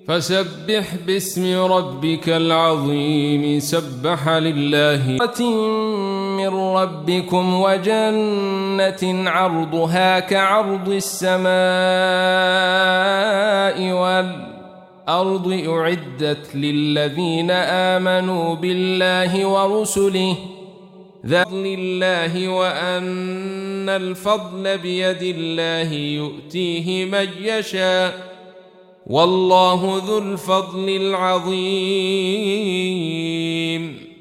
فسبح باسم ربك العظيم. سبح لله من ربكم وجنة عرضها كعرض السماء والأرض أعدت للذين آمنوا بالله ورسله ذل الله وأن الفضل بيد الله يؤتيه من يشاء والله ذو الفضل العظيم.